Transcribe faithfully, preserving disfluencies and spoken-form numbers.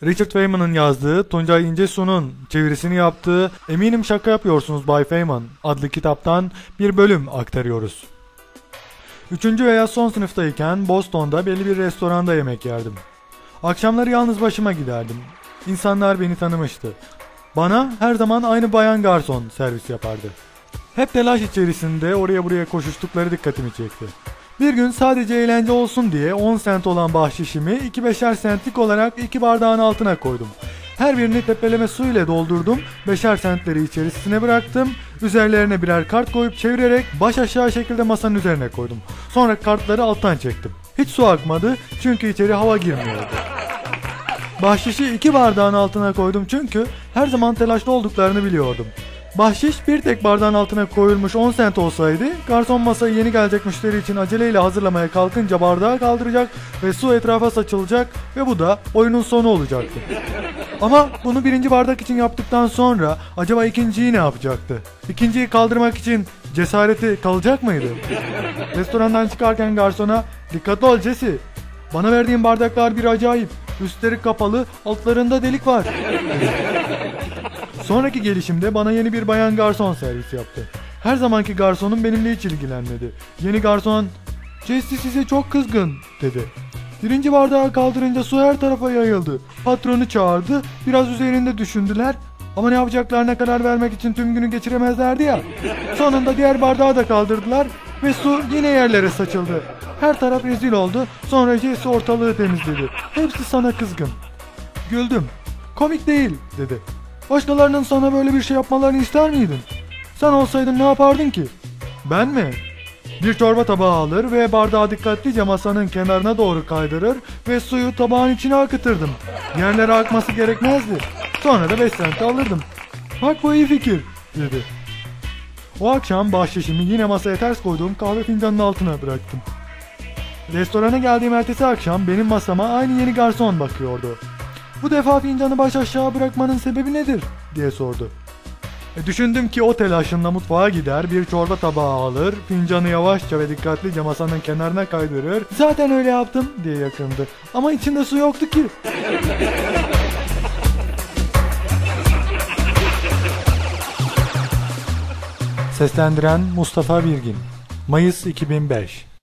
Richard Feynman'ın yazdığı, Tuncay İncesu'nun çevirisini yaptığı "Eminim Şaka Yapıyorsunuz Bay Feynman" adlı kitaptan bir bölüm aktarıyoruz. Üçüncü veya son sınıftayken Boston'da belli bir restoranda yemek yerdim. Akşamları yalnız başıma giderdim. İnsanlar beni tanımıştı. Bana her zaman aynı bayan garson servis yapardı. Hep telaş içerisinde oraya buraya koşuştukları dikkatimi çekti. Bir gün sadece eğlence olsun diye on sent olan bahşişimi iki beşer sentlik olarak iki bardağın altına koydum. Her birini tepeleme su ile doldurdum, beşer sentleri içerisine bıraktım, üzerlerine birer kart koyup çevirerek baş aşağı şekilde masanın üzerine koydum. Sonra kartları alttan çektim. Hiç su akmadı çünkü içeri hava girmiyordu. Bahşişi iki bardağın altına koydum çünkü her zaman telaşlı olduklarını biliyordum. Bahşiş bir tek bardağın altına koyulmuş on sent olsaydı, garson masayı yeni gelecek müşteri için aceleyle hazırlamaya kalkınca bardağı kaldıracak ve su etrafa saçılacak ve bu da oyunun sonu olacaktı. Ama bunu birinci bardak için yaptıktan sonra acaba ikinciyi ne yapacaktı? İkinciyi kaldırmak için cesareti kalacak mıydı? Restorandan çıkarken garsona "Dikkatli ol Jesse, bana verdiğin bardaklar bir acayip. Üstleri kapalı, altlarında delik var." Sonraki gelişimde bana yeni bir bayan garson servis yaptı. Her zamanki garsonum benimle hiç ilgilenmedi. Yeni garson "Jesse size çok kızgın" dedi. Birinci bardağı kaldırınca su her tarafa yayıldı. Patronu çağırdı, biraz üzerinde düşündüler. Ama ne yapacaklarına karar vermek için tüm günü geçiremezlerdi ya. Sonunda diğer bardağı da kaldırdılar ve su yine yerlere saçıldı. Her taraf rezil oldu. Sonra Jesse ortalığı temizledi. "Hepsi sana kızgın." Güldüm. "Komik değil" dedi. "Başkalarının sana böyle bir şey yapmalarını ister miydin? Sen olsaydın ne yapardın ki?" "Ben mi?" Bir çorba tabağı alır ve bardağı dikkatlice masanın kenarına doğru kaydırır ve suyu tabağın içine akıtırdım. Yerlere akması gerekmezdi. Sonra da beş sent alırdım. "Bak bu iyi fikir" dedi. O akşam bahşişimi yine masaya ters koyduğum kahve fincanının altına bıraktım. Restorana geldiğim ertesi akşam benim masama aynı yeni garson bakıyordu. "Bu defa fincanı baş aşağı bırakmanın sebebi nedir?" diye sordu. E düşündüm ki o telaşımla mutfağa gider, bir çorba tabağı alır, fincanı yavaşça ve dikkatlice masanın kenarına kaydırır. "Zaten öyle yaptım" diye yakındı. "Ama içinde su yoktu ki." Seslendiren Mustafa Birgin. Mayıs iki bin beş.